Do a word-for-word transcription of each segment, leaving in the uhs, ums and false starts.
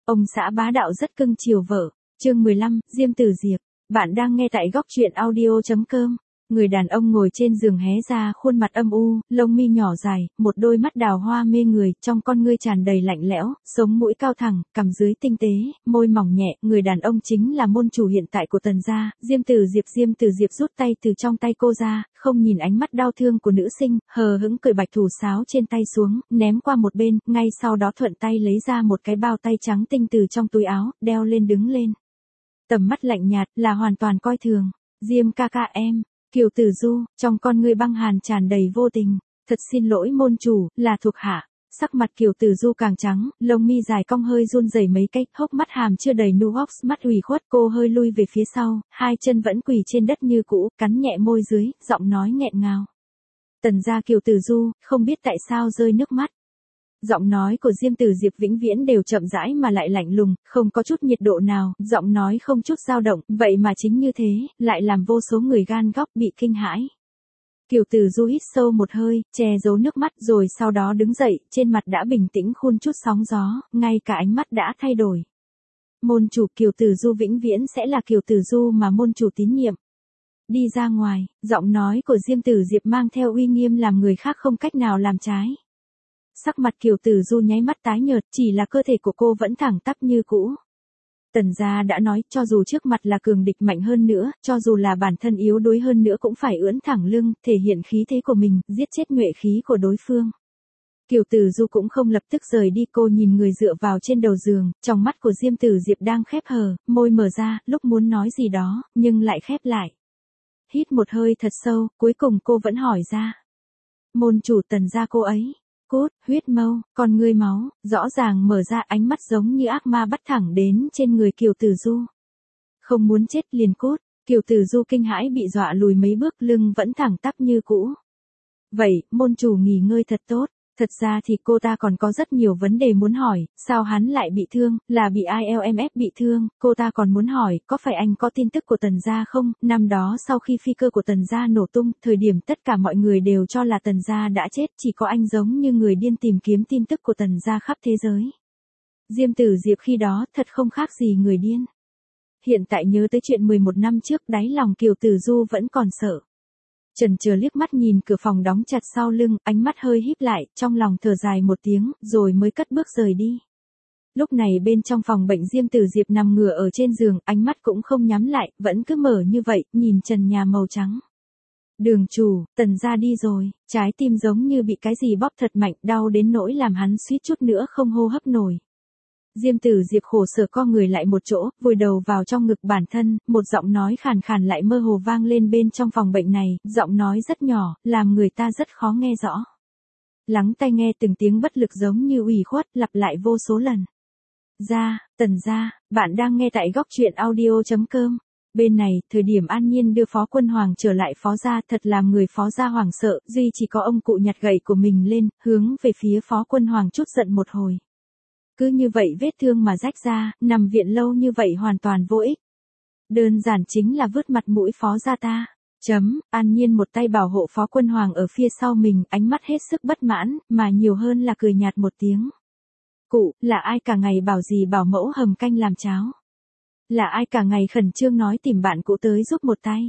ông xã bá đạo rất cưng chiều vợ. Chương mười lăm, Diêm Tử Diệp. Bạn đang nghe tại góc truyện audio chấm com. Người đàn ông ngồi trên giường hé ra khuôn mặt âm u, lông mi nhỏ dài, một đôi mắt đào hoa mê người, trong con ngươi tràn đầy lạnh lẽo, sống mũi cao thẳng, cằm dưới tinh tế, môi mỏng nhẹ. Người đàn ông chính là môn chủ hiện tại của Tần gia, Diêm Tử Diệp. Diêm Tử Diệp rút tay từ trong tay cô ra, không nhìn ánh mắt đau thương của nữ sinh, hờ hững cởi bạch thủ sáo trên tay xuống, ném qua một bên, ngay sau đó thuận tay lấy ra một cái bao tay trắng tinh từ trong túi áo, đeo lên đứng lên. Tầm mắt lạnh nhạt, là hoàn toàn coi thường. Diêm ca ca em. Kiều Tử Du, trong con ngươi băng hàn tràn đầy vô tình. Thật xin lỗi môn chủ, là thuộc hạ. Sắc mặt Kiều Tử Du càng trắng, lông mi dài cong hơi run rẩy mấy cách, hốc mắt hàm chưa đầy nuox, mắt ủy khuất. Cô hơi lui về phía sau, hai chân vẫn quỳ trên đất như cũ, cắn nhẹ môi dưới, giọng nói nghẹn ngào. Tần gia Kiều Tử Du, không biết tại sao rơi nước mắt. Giọng nói của Diêm Tử Diệp vĩnh viễn đều chậm rãi mà lại lạnh lùng, không có chút nhiệt độ nào, giọng nói không chút dao động, vậy mà chính như thế, lại làm vô số người gan góc bị kinh hãi. Kiều Tử Du hít sâu một hơi, che giấu nước mắt rồi sau đó đứng dậy, trên mặt đã bình tĩnh khôn chút sóng gió, ngay cả ánh mắt đã thay đổi. Môn chủ Kiều Tử Du vĩnh viễn sẽ là Kiều Tử Du mà môn chủ tín nhiệm. Đi ra ngoài, giọng nói của Diêm Tử Diệp mang theo uy nghiêm làm người khác không cách nào làm trái. Sắc mặt Kiều Tử Du nháy mắt tái nhợt, chỉ là cơ thể của cô vẫn thẳng tắp như cũ. Tần gia đã nói, cho dù trước mặt là cường địch mạnh hơn nữa, cho dù là bản thân yếu đuối hơn nữa cũng phải ưỡn thẳng lưng, thể hiện khí thế của mình, giết chết nhuệ khí của đối phương. Kiều Tử Du cũng không lập tức rời đi, cô nhìn người dựa vào trên đầu giường, trong mắt của Diêm Tử Diệp đang khép hờ, môi mở ra, lúc muốn nói gì đó, nhưng lại khép lại. Hít một hơi thật sâu, cuối cùng cô vẫn hỏi ra. Môn chủ Tần gia cô ấy. Cốt, huyết mâu, con ngươi máu, rõ ràng mở ra, ánh mắt giống như ác ma bắt thẳng đến trên người Kiều Tử Du. Không muốn chết liền cốt. Kiều Tử Du kinh hãi bị dọa lùi mấy bước, lưng vẫn thẳng tắp như cũ. Vậy, môn chủ nghỉ ngơi thật tốt. Thật ra thì cô ta còn có rất nhiều vấn đề muốn hỏi, sao hắn lại bị thương, là bị i e lờ em ép bị thương, cô ta còn muốn hỏi, có phải anh có tin tức của Tần gia không, năm đó sau khi phi cơ của Tần gia nổ tung, thời điểm tất cả mọi người đều cho là Tần gia đã chết, chỉ có anh giống như người điên tìm kiếm tin tức của Tần gia khắp thế giới. Diêm Tử Diệp khi đó thật không khác gì người điên. Hiện tại nhớ tới chuyện mười một năm trước, đáy lòng Kiều Tử Du vẫn còn sợ. Chần chờ liếc mắt nhìn cửa phòng đóng chặt sau lưng, ánh mắt hơi híp lại, trong lòng thở dài một tiếng, rồi mới cất bước rời đi. Lúc này bên trong phòng bệnh Diêm Tử Diệp nằm ngửa ở trên giường, ánh mắt cũng không nhắm lại, vẫn cứ mở như vậy, nhìn trần nhà màu trắng. Đường chủ, Tần gia đi rồi, trái tim giống như bị cái gì bóp thật mạnh, đau đến nỗi làm hắn suýt chút nữa không hô hấp nổi. Diêm Tử Diệp khổ sở co người lại một chỗ, vùi đầu vào trong ngực bản thân, một giọng nói khàn khàn lại mơ hồ vang lên bên trong phòng bệnh này, giọng nói rất nhỏ, làm người ta rất khó nghe rõ. Lắng tai nghe từng tiếng bất lực giống như ủy khuất, lặp lại vô số lần. Gia, Tần gia, bạn đang nghe tại góc truyện audio chấm com. Bên này, thời điểm An Nhiên đưa Phó Quân Hoàng trở lại Phó gia, thật làm người Phó gia hoảng sợ, duy chỉ có ông cụ nhặt gậy của mình lên, hướng về phía Phó Quân Hoàng chút giận một hồi. Cứ như vậy vết thương mà rách ra, nằm viện lâu như vậy hoàn toàn vô ích. Đơn giản chính là vứt mặt mũi Phó gia ta. Chấm, An Nhiên một tay bảo hộ Phó Quân Hoàng ở phía sau mình, ánh mắt hết sức bất mãn, mà nhiều hơn là cười nhạt một tiếng. Cụ, là ai cả ngày bảo gì bảo mẫu hầm canh làm cháo? Là ai cả ngày khẩn trương nói tìm bạn cụ tới giúp một tay?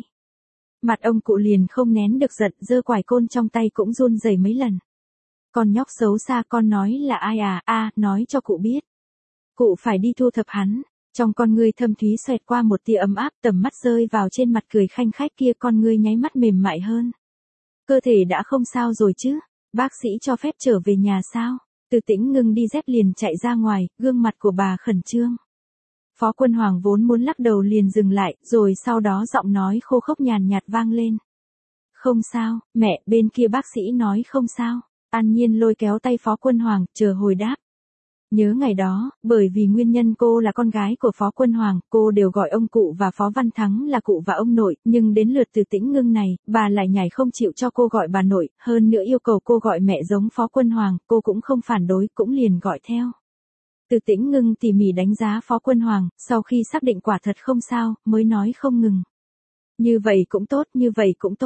Mặt ông cụ liền không nén được giận, giơ quải côn trong tay cũng run rẩy mấy lần. Con nhóc xấu xa, con nói là ai à, a, à, nói cho cụ biết. Cụ phải đi thu thập hắn. Trong con ngươi thâm thúy xoẹt qua một tia ấm áp, tầm mắt rơi vào trên mặt cười khanh khách kia, con ngươi nháy mắt mềm mại hơn. Cơ thể đã không sao rồi chứ? Bác sĩ cho phép trở về nhà sao? Từ Tĩnh ngưng đi dép liền chạy ra ngoài, gương mặt của bà khẩn trương. Phó Quân Hoàng vốn muốn lắc đầu liền dừng lại, rồi sau đó giọng nói khô khốc nhàn nhạt vang lên. Không sao, mẹ, bên kia bác sĩ nói không sao. An Nhiên lôi kéo tay Phó Quân Hoàng, chờ hồi đáp. Nhớ ngày đó, bởi vì nguyên nhân cô là con gái của Phó Quân Hoàng, cô đều gọi ông cụ và Phó Văn Thắng là cụ và ông nội, nhưng đến lượt Từ Tĩnh ngưng này, bà lại nhảy không chịu cho cô gọi bà nội, hơn nữa yêu cầu cô gọi mẹ giống Phó Quân Hoàng, cô cũng không phản đối, cũng liền gọi theo. Từ Tĩnh ngưng tỉ mỉ đánh giá Phó Quân Hoàng, sau khi xác định quả thật không sao, mới nói không ngừng. Như vậy cũng tốt, như vậy cũng tốt.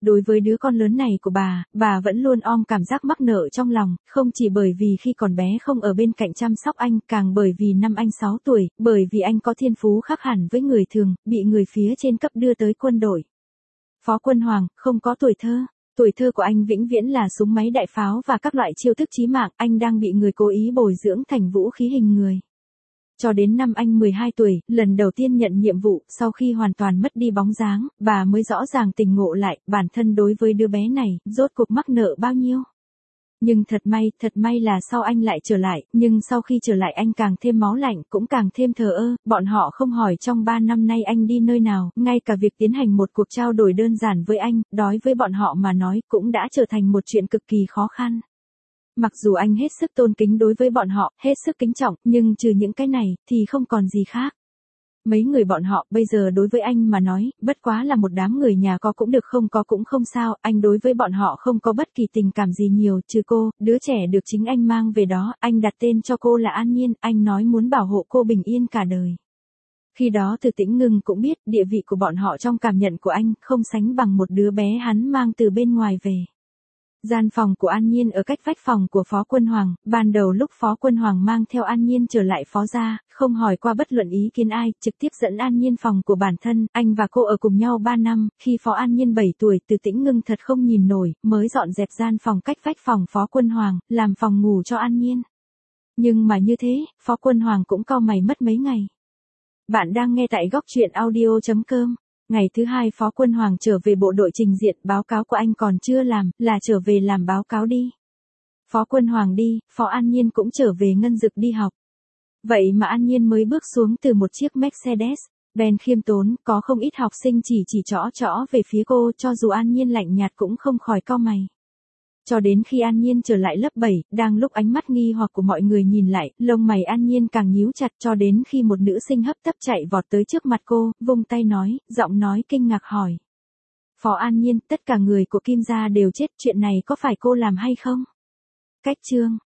đối với đứa con lớn này của bà, bà vẫn luôn ôm cảm giác mắc nợ trong lòng, không chỉ bởi vì khi còn bé không ở bên cạnh chăm sóc anh, càng bởi vì năm anh sáu tuổi, bởi vì anh có thiên phú khác hẳn với người thường, bị người phía trên cấp đưa tới quân đội. Phó Quân Hoàng, không có tuổi thơ. Tuổi thơ của anh vĩnh viễn là súng máy đại pháo và các loại chiêu thức chí mạng, anh đang bị người cố ý bồi dưỡng thành vũ khí hình người. Cho đến năm anh mười hai tuổi, lần đầu tiên nhận nhiệm vụ, sau khi hoàn toàn mất đi bóng dáng, bà mới rõ ràng tỉnh ngộ lại, bản thân đối với đứa bé này, rốt cuộc mắc nợ bao nhiêu. Nhưng thật may, thật may là sau anh lại trở lại, nhưng sau khi trở lại anh càng thêm máu lạnh, cũng càng thêm thờ ơ, bọn họ không hỏi trong ba năm nay anh đi nơi nào, ngay cả việc tiến hành một cuộc trao đổi đơn giản với anh, đối với bọn họ mà nói, cũng đã trở thành một chuyện cực kỳ khó khăn. Mặc dù anh hết sức tôn kính đối với bọn họ, hết sức kính trọng, nhưng trừ những cái này, thì không còn gì khác. Mấy người bọn họ bây giờ đối với anh mà nói, bất quá là một đám người nhà có cũng được không có cũng không sao, anh đối với bọn họ không có bất kỳ tình cảm gì nhiều, trừ cô, đứa trẻ được chính anh mang về đó, anh đặt tên cho cô là An Nhiên, anh nói muốn bảo hộ cô bình yên cả đời. Khi đó Từ Tĩnh Ngưng cũng biết, địa vị của bọn họ trong cảm nhận của anh, không sánh bằng một đứa bé hắn mang từ bên ngoài về. Gian phòng của An Nhiên ở cách vách phòng của Phó Quân Hoàng, ban đầu lúc Phó Quân Hoàng mang theo An Nhiên trở lại phó gia, không hỏi qua bất luận ý kiến ai, trực tiếp dẫn An Nhiên phòng của bản thân, anh và cô ở cùng nhau ba năm, khi Phó An Nhiên bảy tuổi, Từ Tĩnh Ngưng thật không nhìn nổi, mới dọn dẹp gian phòng cách vách phòng Phó Quân Hoàng, làm phòng ngủ cho An Nhiên. Nhưng mà như thế, Phó Quân Hoàng cũng cau mày mất mấy ngày. Bạn đang nghe tại góc truyện audio chấm com. Ngày thứ hai Phó Quân Hoàng trở về bộ đội trình diện, báo cáo của anh còn chưa làm, là trở về làm báo cáo đi. Phó Quân Hoàng đi, Phó An Nhiên cũng trở về Ngân Dực đi học. Vậy mà An Nhiên mới bước xuống từ một chiếc Mercedes, Benz khiêm tốn, có không ít học sinh chỉ chỉ trõ trõ về phía cô, cho dù An Nhiên lạnh nhạt cũng không khỏi cau mày. Cho đến khi An Nhiên trở lại lớp bảy, đang lúc ánh mắt nghi hoặc của mọi người nhìn lại, lông mày An Nhiên càng nhíu chặt, cho đến khi một nữ sinh hấp tấp chạy vọt tới trước mặt cô, vung tay nói, giọng nói kinh ngạc hỏi. Phó An Nhiên, tất cả người của Kim gia đều chết, chuyện này có phải cô làm hay không? Cách chương